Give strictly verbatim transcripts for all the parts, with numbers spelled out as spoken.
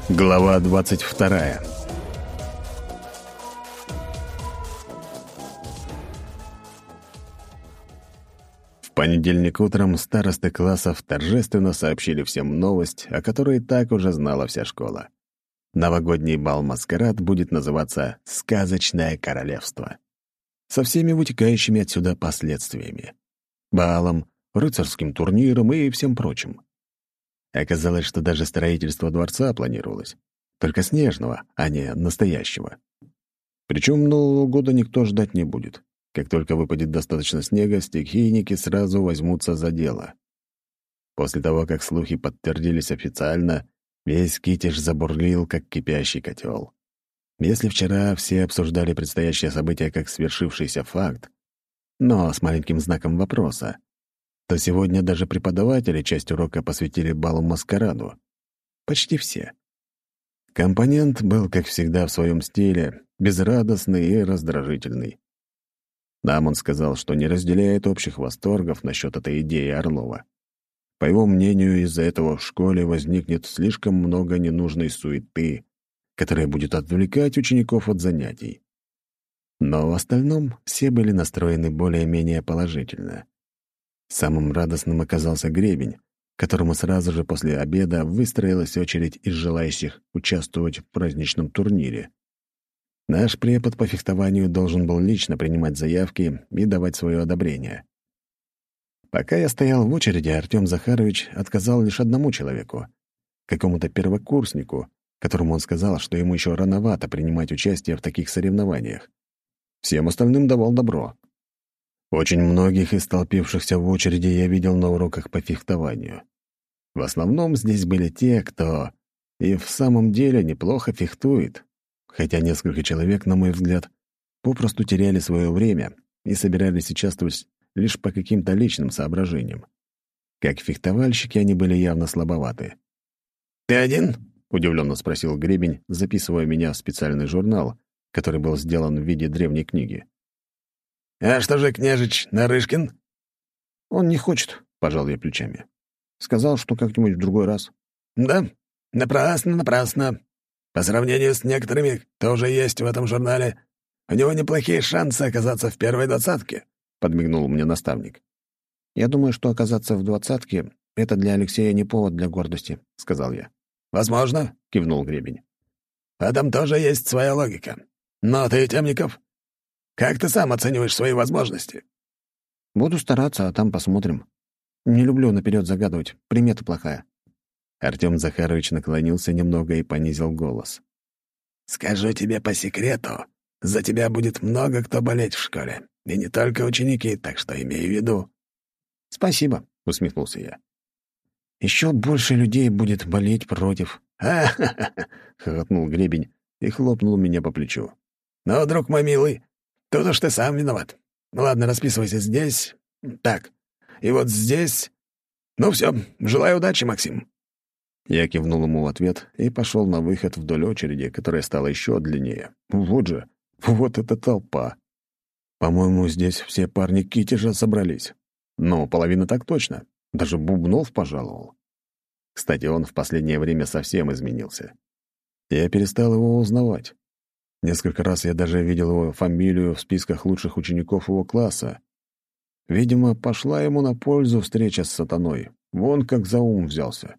Глава двадцать вторая. В понедельник утром старосты классов торжественно сообщили всем новость, о которой так уже знала вся школа. Новогодний бал-маскарад будет называться «Сказочное королевство», со всеми вытекающими отсюда последствиями. Балом, рыцарским турниром и всем прочим. Оказалось, что даже строительство дворца планировалось. Только снежного, а не настоящего. Причем Нового года никто ждать не будет. Как только выпадет достаточно снега, стихийники сразу возьмутся за дело. После того, как слухи подтвердились официально, весь Китеж забурлил, как кипящий котел. Если вчера все обсуждали предстоящее событие как свершившийся факт, но с маленьким знаком вопроса, то сегодня даже преподаватели часть урока посвятили балу-маскараду. Почти все. Компонент был, как всегда, в своем стиле, безрадостный и раздражительный. Нам он сказал, что не разделяет общих восторгов насчет этой идеи Орлова. По его мнению, из-за этого в школе возникнет слишком много ненужной суеты, которая будет отвлекать учеников от занятий. Но в остальном все были настроены более-менее положительно. Самым радостным оказался Гребень, которому сразу же после обеда выстроилась очередь из желающих участвовать в праздничном турнире. Наш препод по фехтованию должен был лично принимать заявки и давать свое одобрение. Пока я стоял в очереди, Артем Захарович отказал лишь одному человеку, какому-то первокурснику, которому он сказал, что ему еще рановато принимать участие в таких соревнованиях. Всем остальным давал добро. Очень многих из столпившихся в очереди я видел на уроках по фехтованию. В основном здесь были те, кто и в самом деле неплохо фехтует, хотя несколько человек, на мой взгляд, попросту теряли свое время и собирались участвовать лишь по каким-то личным соображениям. Как фехтовальщики они были явно слабоваты. «Ты один?» — удивленно спросил Гребень, записывая меня в специальный журнал, который был сделан в виде древней книги. «А что же княжич Нарышкин?» «Он не хочет», — пожал я плечами. «Сказал, что как-нибудь в другой раз». «Да? Напрасно, напрасно. По сравнению с некоторыми, кто уже есть в этом журнале, у него неплохие шансы оказаться в первой двадцатке», — подмигнул мне наставник. «Я думаю, что оказаться в двадцатке — это для Алексея не повод для гордости», — сказал я. «Возможно», — кивнул Гребень. «В этом тоже есть своя логика. Но ты, Темников, как ты сам оцениваешь свои возможности?» «Буду стараться, а там посмотрим. Не люблю наперед загадывать, примета плохая». Артем Захарович наклонился немного и понизил голос. «Скажу тебе по секрету, за тебя будет много кто болеть в школе, и не только ученики, так что имей в виду». «Спасибо», — усмехнулся я. «Еще больше людей будет болеть против». «Ха-ха-ха!» — хохотнул Гребень и хлопнул меня по плечу. «Ну, друг мой милый, тут уж ты сам виноват. Ладно, расписывайся здесь. Так, и вот здесь. Ну все, желаю удачи, Максим». Я кивнул ему в ответ и пошел на выход вдоль очереди, которая стала еще длиннее. Вот же, вот эта толпа. По-моему, здесь все парни Китежа собрались. Ну, половина так точно. Даже Бубнов пожаловал. Кстати, он в последнее время совсем изменился. Я перестал его узнавать. Несколько раз я даже видел его фамилию в списках лучших учеников его класса. Видимо, пошла ему на пользу встреча с сатаной. Вон как за ум взялся.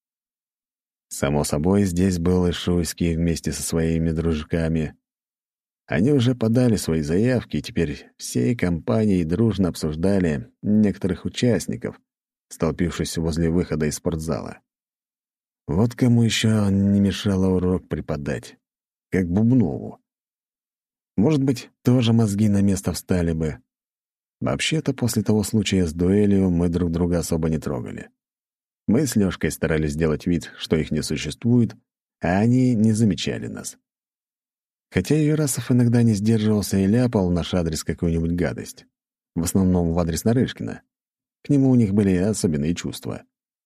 Само собой, здесь был и Шуйский вместе со своими дружками. Они уже подали свои заявки, и теперь всей компанией дружно обсуждали некоторых участников, столпившись возле выхода из спортзала. Вот кому еще не мешало урок преподать, как Бубнову. Может быть, тоже мозги на место встали бы. Вообще-то, после того случая с дуэлью мы друг друга особо не трогали. Мы с Лёшкой старались сделать вид, что их не существует, а они не замечали нас. Хотя Юрасов иногда не сдерживался и ляпал в наш адрес какую-нибудь гадость. В основном в адрес Нарышкина. К нему у них были особенные чувства.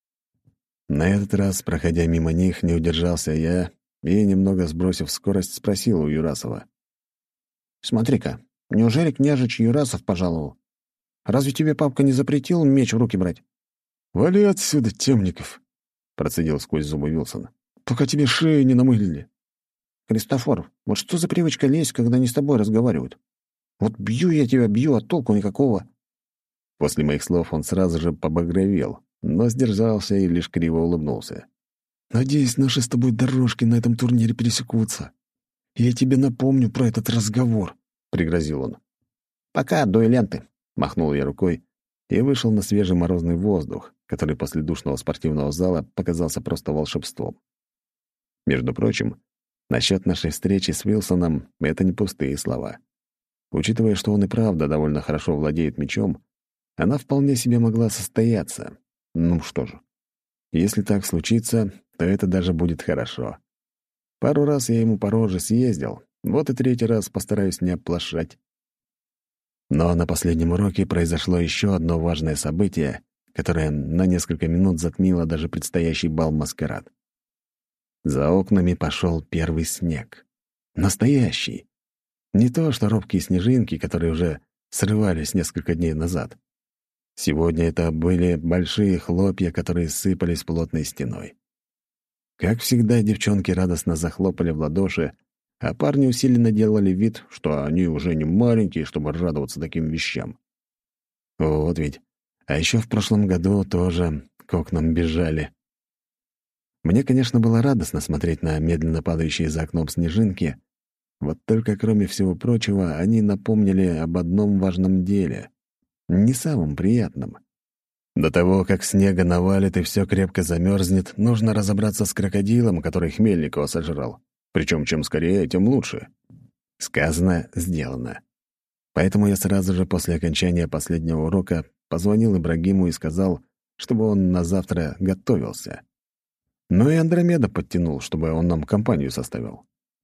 На этот раз, проходя мимо них, не удержался я и, немного сбросив скорость, спросил у Юрасова. «Смотри-ка, неужели княжич Юрасов пожаловал? Разве тебе папка не запретил меч в руки брать?» «Вали отсюда, Темников!» — процедил сквозь зубы Вилсон. пока тебе шею не намылили. Христофор, вот что за привычка лезть, когда не с тобой разговаривают? Вот бью я тебя, бью, а толку никакого. После моих слов он сразу же побагровел, но сдержался и лишь криво улыбнулся. Надеюсь, наши с тобой дорожки на этом турнире пересекутся. Я тебе напомню про этот разговор, — пригрозил он. «Пока, дуэленты», — махнул я рукой и вышел на свежий морозный воздух, который после душного спортивного зала показался просто волшебством. Между прочим, насчет нашей встречи с Уилсоном — это не пустые слова. Учитывая, что он и правда довольно хорошо владеет мечом, она вполне себе могла состояться. Ну что же, если так случится, то это даже будет хорошо. Пару раз я ему по роже съездил, вот и третий раз постараюсь не оплошать. Но на последнем уроке произошло еще одно важное событие, которое на несколько минут затмило даже предстоящий бал-маскарад. За окнами пошел первый снег. Настоящий. Не то, что робкие снежинки, которые уже срывались несколько дней назад. Сегодня это были большие хлопья, которые сыпались плотной стеной. Как всегда, девчонки радостно захлопали в ладоши, а парни усиленно делали вид, что они уже не маленькие, чтобы радоваться таким вещам. Вот ведь. А еще в прошлом году тоже к окнам бежали. Мне, конечно, было радостно смотреть на медленно падающие за окном снежинки, вот только, кроме всего прочего, они напомнили об одном важном деле, не самом приятном. До того, как снега навалит и все крепко замерзнет, нужно разобраться с крокодилом, который Хмельникова сожрал. Причем чем скорее, тем лучше. Сказано, сделано. Поэтому я сразу же после окончания последнего урока позвонил Ибрагиму и сказал, чтобы он на завтра готовился. Ну и Андромеда подтянул, чтобы он нам компанию составил.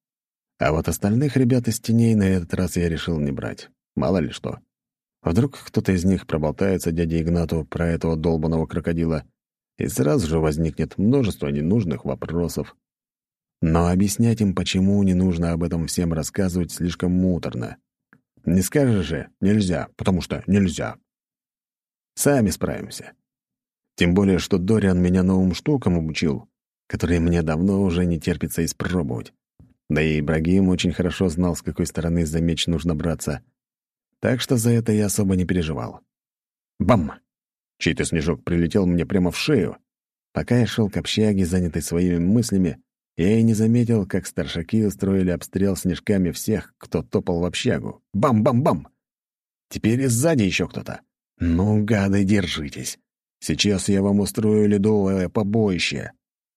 А вот остальных ребят из теней на этот раз я решил не брать. Мало ли что. Вдруг кто-то из них проболтается дяде Игнату про этого долбаного крокодила, и сразу же возникнет множество ненужных вопросов. Но объяснять им, почему не нужно об этом всем рассказывать, слишком муторно. Не скажешь же «нельзя», потому что нельзя. Сами справимся. Тем более, что Дориан меня новым штукам обучил, которые мне давно уже не терпится испробовать. Да и Ибрагим очень хорошо знал, с какой стороны за меч нужно браться. Так что за это я особо не переживал. Бам! Чей-то снежок прилетел мне прямо в шею. Пока я шел к общаге, занятый своими мыслями, я и не заметил, как старшаки устроили обстрел снежками всех, кто топал в общагу. Бам-бам-бам! Теперь и сзади еще кто-то. Ну, гады, держитесь. Сейчас я вам устрою ледовое побоище.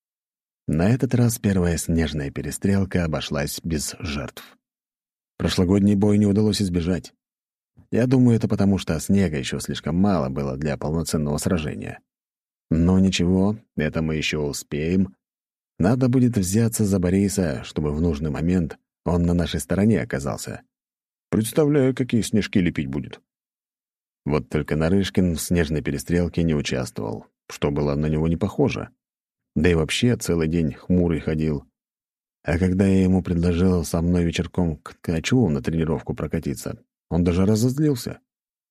На этот раз первая снежная перестрелка обошлась без жертв. Прошлогодний бой не удалось избежать. Я думаю, это потому, что снега еще слишком мало было для полноценного сражения. Но ничего, это мы еще успеем. Надо будет взяться за Бориса, чтобы в нужный момент он на нашей стороне оказался. Представляю, какие снежки лепить будет. Вот только Нарышкин в снежной перестрелке не участвовал, что было на него не похоже. Да и вообще целый день хмурый ходил. А когда я ему предложил со мной вечерком к Ткачеву на тренировку прокатиться, он даже разозлился.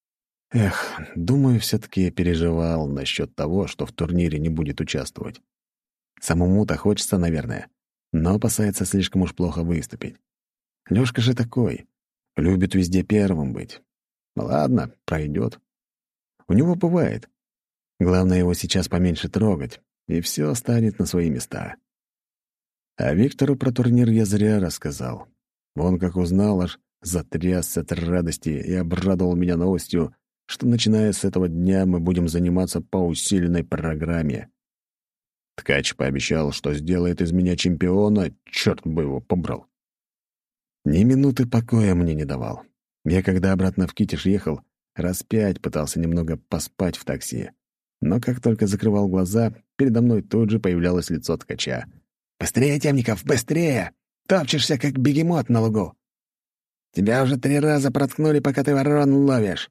Эх, думаю, все-таки переживал насчет того, что в турнире не будет участвовать. Самому-то хочется, наверное, но опасается слишком уж плохо выступить. Лёшка же такой, любит везде первым быть. Ладно, пройдет. У него бывает. Главное его сейчас поменьше трогать, и все станет на свои места. А Виктору про турнир я зря рассказал. Он, как узнал, аж затрясся от радости и обрадовал меня новостью, что, начиная с этого дня, мы будем заниматься по усиленной программе. Ткач пообещал, что сделает из меня чемпиона, черт бы его побрал. Ни минуты покоя мне не давал. Я, когда обратно в Китеж ехал, раз пять пытался немного поспать в такси. Но как только закрывал глаза, передо мной тут же появлялось лицо Ткача. «Быстрее, Темников, быстрее! Топчешься, как бегемот на лугу! Тебя уже три раза проткнули, пока ты ворон ловишь!»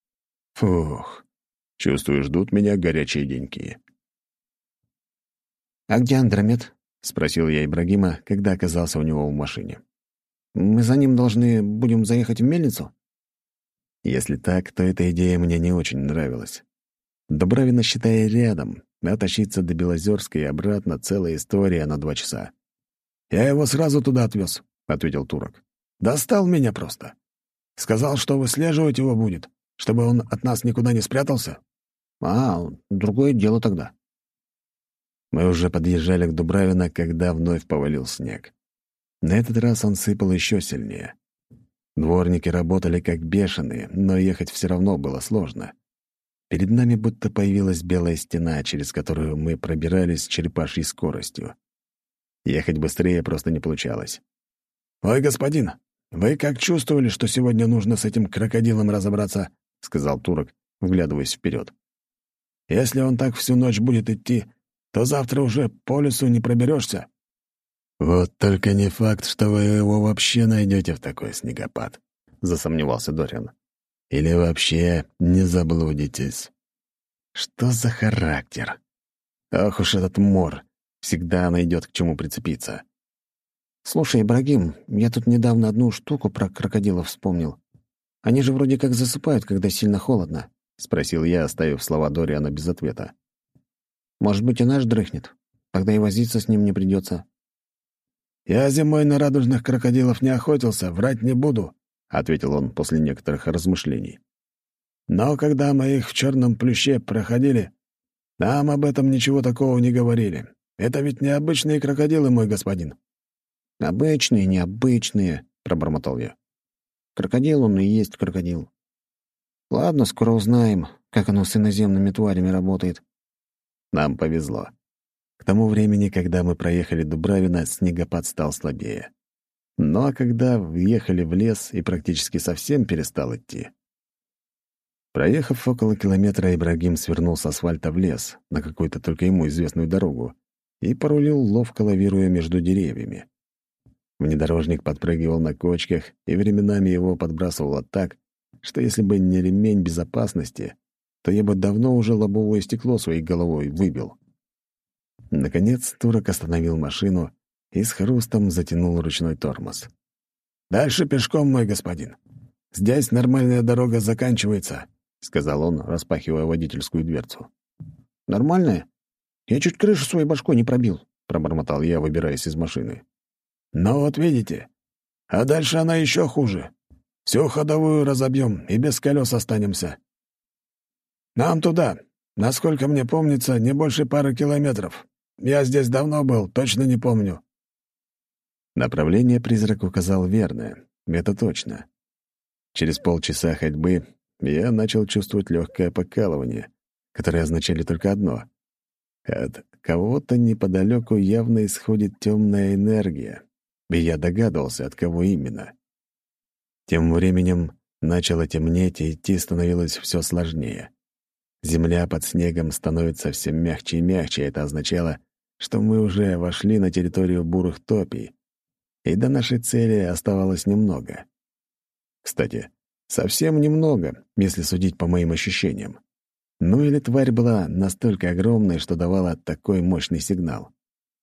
Фух, чувствую, ждут меня горячие деньки. «А где Андромед?» — спросил я Ибрагима, когда оказался у него в машине. «Мы за ним должны будем заехать в мельницу?» Если так, то эта идея мне не очень нравилась. Дубравина, считай, рядом, а тащиться до Белозерска и обратно целая история на два часа. «Я его сразу туда отвез», — ответил турок. «Достал меня просто. Сказал, что выслеживать его будет, чтобы он от нас никуда не спрятался». «А, другое дело тогда». Мы уже подъезжали к Дубравино, когда вновь повалил снег. На этот раз он сыпал еще сильнее. Дворники работали как бешеные, но ехать все равно было сложно. Перед нами будто появилась белая стена, через которую мы пробирались с черепашьей скоростью. Ехать быстрее просто не получалось. «Ой, господин, вы как чувствовали, что сегодня нужно с этим крокодилом разобраться?» — сказал турок, вглядываясь вперед. «Если он так всю ночь будет идти, то завтра уже по лесу не проберешься». «Вот только не факт, что вы его вообще найдете в такой снегопад», — засомневался Дориан. «Или вообще не заблудитесь». Что за характер? Ох уж этот мор. Всегда найдет к чему прицепиться. «Слушай, Ибрагим, я тут недавно одну штуку про крокодилов вспомнил. Они же вроде как засыпают, когда сильно холодно», — спросил я, оставив слова Дориана без ответа. «Может быть, и наш дрыхнет? Тогда и возиться с ним не придется». «Я зимой на радужных крокодилов не охотился, врать не буду», — ответил он после некоторых размышлений. «Но когда мы их в черном плюще проходили, нам об этом ничего такого не говорили. Это ведь необычные крокодилы, мой господин». «Обычные, необычные», — пробормотал я. «Крокодил он и есть крокодил. Ладно, скоро узнаем, как оно с иноземными тварями работает». Нам повезло. К тому времени, когда мы проехали Дубравино, снегопад стал слабее. Ну а когда въехали в лес и практически совсем перестал идти. Проехав около километра, Ибрагим свернул с асфальта в лес, на какую-то только ему известную дорогу, и порулил, ловко лавируя между деревьями. Внедорожник подпрыгивал на кочках, и временами его подбрасывало так, что если бы не ремень безопасности, то я бы давно уже лобовое стекло своей головой выбил. Наконец турок остановил машину и с хрустом затянул ручной тормоз. «Дальше пешком, мой господин. Здесь нормальная дорога заканчивается», — сказал он, распахивая водительскую дверцу. «Нормальная? Я чуть крышу своей башкой не пробил», — пробормотал я, выбираясь из машины. «Ну вот видите. А дальше она еще хуже. Всю ходовую разобьем и без колес останемся. Нам туда, насколько мне помнится, не больше пары километров. Я здесь давно был, точно не помню». Направление призрак указал верное, это точно. Через полчаса ходьбы я начал чувствовать легкое покалывание, которое означали только одно. От кого-то неподалеку явно исходит темная энергия, и я догадывался, от кого именно. Тем временем начало темнеть, и идти становилось все сложнее. Земля под снегом становится все мягче и мягче, это означало, что мы уже вошли на территорию бурых топий, и до нашей цели оставалось немного. Кстати, совсем немного, если судить по моим ощущениям. Ну или тварь была настолько огромной, что давала такой мощный сигнал.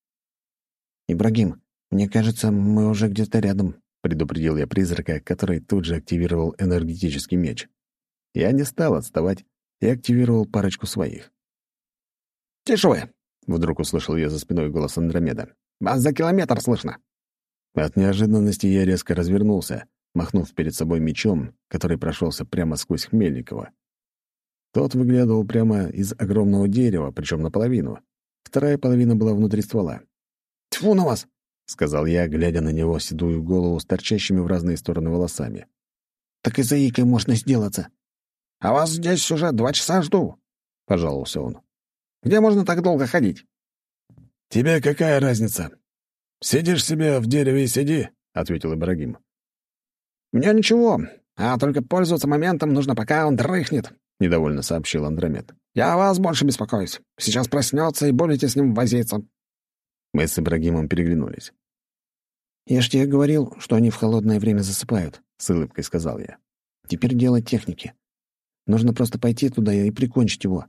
«Ибрагим, мне кажется, мы уже где-то рядом», — предупредил я призрака, который тут же активировал энергетический меч. Я не стал отставать и активировал парочку своих. «Тише вы!» — вдруг услышал я за спиной голос Андромеда. «Вас за километр слышно!» От неожиданности я резко развернулся, махнув перед собой мечом, который прошелся прямо сквозь Хмельникова. Тот выглядывал прямо из огромного дерева, причем наполовину. Вторая половина была внутри ствола. «Тьфу на вас!» — сказал я, глядя на него седую голову с торчащими в разные стороны волосами. «Так и заикой можно сделаться!» «А вас здесь уже два часа жду», — пожаловался он. «Где можно так долго ходить?» «Тебе какая разница? Сидишь себе в дереве и сиди», — ответил Ибрагим. «Мне ничего, а только пользоваться моментом нужно, пока он дрыхнет», — недовольно сообщил Андромед. «Я о вас больше беспокоюсь. Сейчас проснется и будете с ним возиться». Мы с Ибрагимом переглянулись. «Я ж тебе говорил, что они в холодное время засыпают», — с улыбкой сказал я. «Теперь дело техники. Нужно просто пойти туда и прикончить его».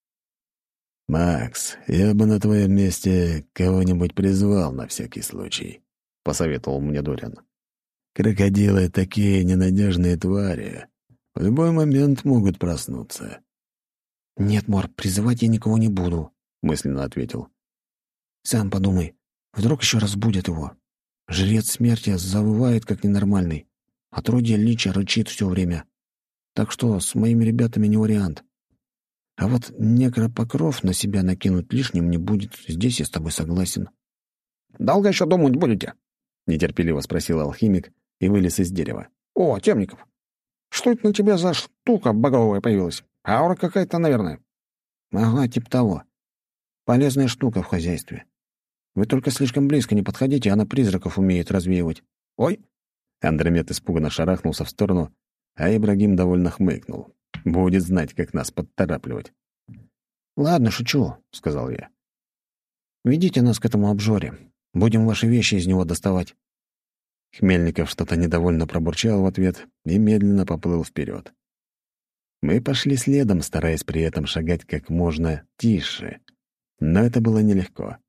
«Макс, я бы на твоем месте кого-нибудь призвал на всякий случай», — посоветовал мне Дориан. «Крокодилы — такие ненадежные твари. В любой момент могут проснуться». «Нет, Мор, призывать я никого не буду», — мысленно ответил. «Сам подумай, вдруг еще разбудят его. Жрец смерти завывает, как ненормальный, а отродье лича рычит все время. Так что с моими ребятами не вариант. А вот некропокров на себя накинуть лишним не будет. Здесь я с тобой согласен». «Долго еще думать будете?» — нетерпеливо спросил алхимик и вылез из дерева. «О, Темников, что это на тебе за штука багровая появилась? Аура какая-то, наверное». «Ага, типа того. Полезная штука в хозяйстве. Вы только слишком близко не подходите, она призраков умеет развеивать». «Ой!» Андромед испуганно шарахнулся в сторону, а Ибрагим довольно хмыкнул. Будет знать, как нас подторапливать. «Ладно, шучу», — сказал я. «Ведите нас к этому обжоре. Будем ваши вещи из него доставать». Хмельников что-то недовольно пробурчал в ответ и медленно поплыл вперед. Мы пошли следом, стараясь при этом шагать как можно тише. Но это было нелегко.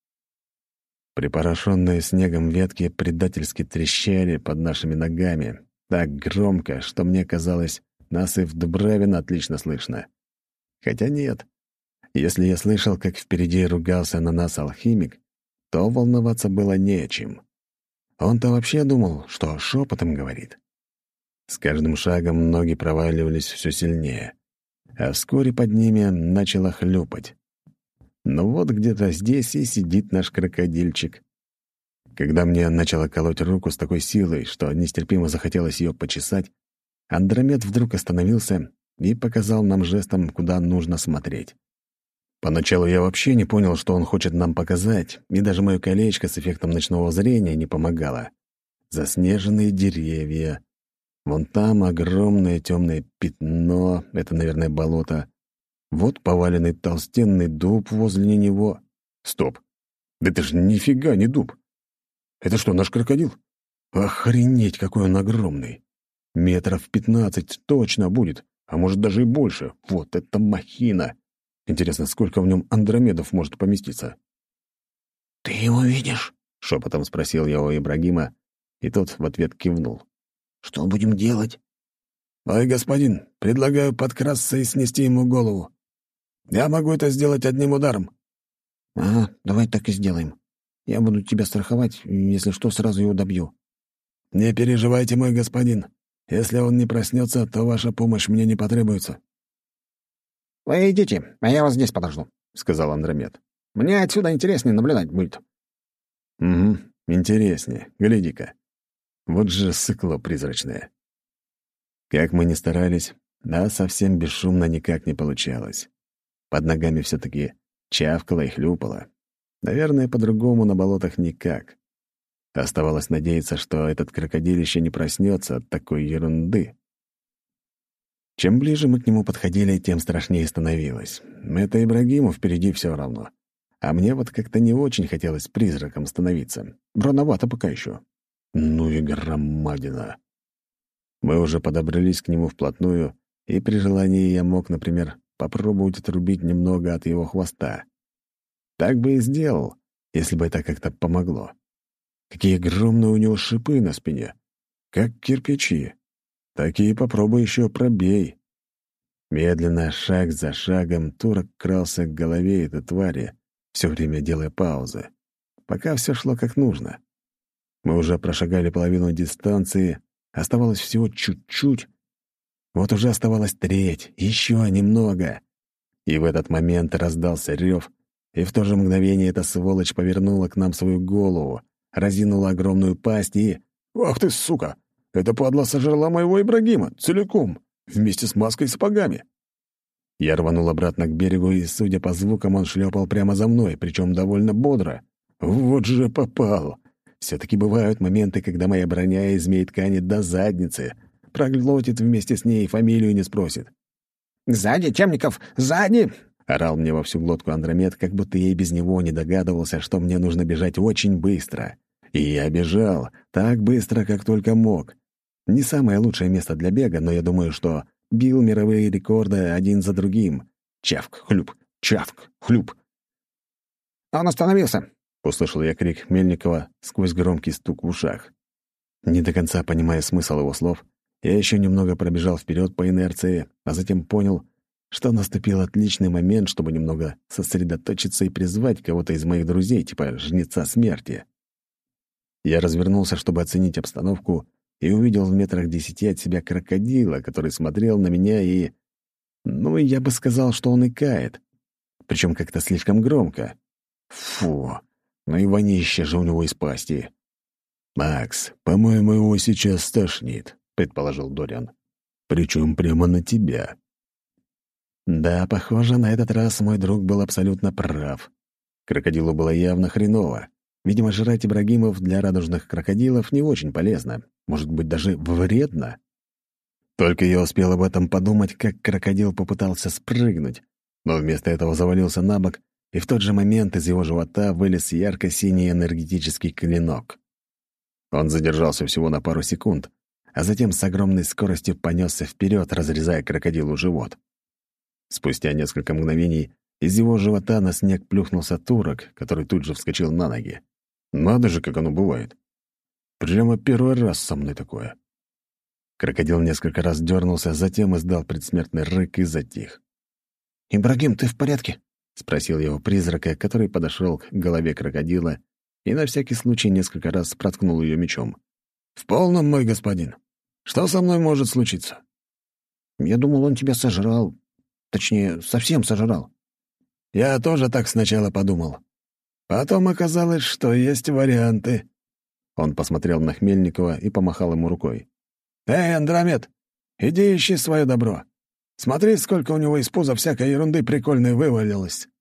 Припорошенные снегом ветки предательски трещали под нашими ногами так громко, что мне казалось, нас и в Дубравино отлично слышно. Хотя нет. Если я слышал, как впереди ругался на нас алхимик, то волноваться было не о чем. Он-то вообще думал, что шепотом говорит. С каждым шагом ноги проваливались все сильнее, а вскоре под ними начало хлюпать. Ну вот где-то здесь и сидит наш крокодильчик. Когда мне начало колоть руку с такой силой, что нестерпимо захотелось ее почесать, Андромед вдруг остановился и показал нам жестом, куда нужно смотреть. Поначалу я вообще не понял, что он хочет нам показать, и даже мое колечко с эффектом ночного зрения не помогало. Заснеженные деревья. Вон там огромное темное пятно, это, наверное, болото. Вот поваленный толстенный дуб возле него. Стоп! Да это же нифига не дуб! Это что, наш крокодил? Охренеть, какой он огромный! Метров пятнадцать точно будет, а может даже и больше. Вот это махина! Интересно, сколько в нем андромедов может поместиться? «Ты его видишь?» — шепотом спросил я у Ибрагима, и тот в ответ кивнул. «Что будем делать?» «Ой, господин, предлагаю подкрасться и снести ему голову. Я могу это сделать одним ударом». «Ага, давай так и сделаем. Я буду тебя страховать, если что, сразу его добью». «Не переживайте, мой господин. Если он не проснется, то ваша помощь мне не потребуется». «Вы идите, а я вас здесь подожду», — сказал Андромед. «Мне отсюда интереснее наблюдать будет». «Угу, интереснее. Гляди-ка. Вот же сыкло призрачное». Как мы ни старались, а совсем бесшумно никак не получалось. Под ногами все-таки чавкало и хлюпало. Наверное, по-другому на болотах никак. Оставалось надеяться, что этот крокодилище не проснется от такой ерунды. Чем ближе мы к нему подходили, тем страшнее становилось. Это Ибрагиму впереди все равно. А мне вот как-то не очень хотелось призраком становиться. Рановато пока еще. Ну и громадина. Мы уже подобрались к нему вплотную, и при желании я мог, например, попробовать отрубить немного от его хвоста. Так бы и сделал, если бы это как-то помогло. Какие огромные у него шипы на спине. Как кирпичи. Такие попробуй еще пробей. Медленно, шаг за шагом, турок крался к голове этой твари, все время делая паузы. Пока все шло как нужно. Мы уже прошагали половину дистанции, оставалось всего чуть-чуть. Вот уже оставалась треть, еще немного. И в этот момент раздался рев, и в то же мгновение эта сволочь повернула к нам свою голову, разинула огромную пасть и... «Ах ты, сука! Эта падла сожрала моего Ибрагима целиком, вместе с маской и сапогами!» Я рванул обратно к берегу, и, судя по звукам, он шлепал прямо за мной, причем довольно бодро. Вот же попал! Все-таки бывают моменты, когда моя броня из змей ткани до задницы, проглотит вместе с ней и фамилию не спросит. «Сзади, Темников, сзади!» — орал мне во всю глотку Андромед, как будто я и без него не догадывался, что мне нужно бежать очень быстро. И я бежал так быстро, как только мог. Не самое лучшее место для бега, но я думаю, что бил мировые рекорды один за другим. Чавк, хлюп, чавк, хлюп. «Он остановился!» — услышал я крик Мельникова сквозь громкий стук в ушах. Не до конца понимая смысл его слов, я еще немного пробежал вперед по инерции, а затем понял, что наступил отличный момент, чтобы немного сосредоточиться и призвать кого-то из моих друзей, типа Жнеца Смерти. Я развернулся, чтобы оценить обстановку, и увидел в метрах десяти от себя крокодила, который смотрел на меня и... Ну, я бы сказал, что он икает. Причем как-то слишком громко. Фу, ну и вонище же у него из пасти. «Макс, по-моему, его сейчас стошнит», — предположил Дориан. «Причем прямо на тебя». Да, похоже, на этот раз мой друг был абсолютно прав. Крокодилу было явно хреново. Видимо, жрать ибрагимов для радужных крокодилов не очень полезно. Может быть, даже вредно. Только я успел об этом подумать, как крокодил попытался спрыгнуть, но вместо этого завалился на бок, и в тот же момент из его живота вылез ярко-синий энергетический клинок. Он задержался всего на пару секунд, а затем с огромной скоростью понесся вперед, разрезая крокодилу живот. Спустя несколько мгновений из его живота на снег плюхнулся турок, который тут же вскочил на ноги. Надо же, как оно бывает. Прямо первый раз со мной такое. Крокодил несколько раз дернулся, затем издал предсмертный рык и затих. «Ибрагим, ты в порядке?» — спросил его призрака, который подошел к голове крокодила и на всякий случай несколько раз проткнул ее мечом. «В полном, мой господин. Что со мной может случиться?» «Я думал, он тебя сожрал. Точнее, совсем сожрал». «Я тоже так сначала подумал. Потом оказалось, что есть варианты». Он посмотрел на Хмельникова и помахал ему рукой. «Эй, Андромед, иди ищи свое добро. Смотри, сколько у него из пуза всякой ерунды прикольной вывалилось».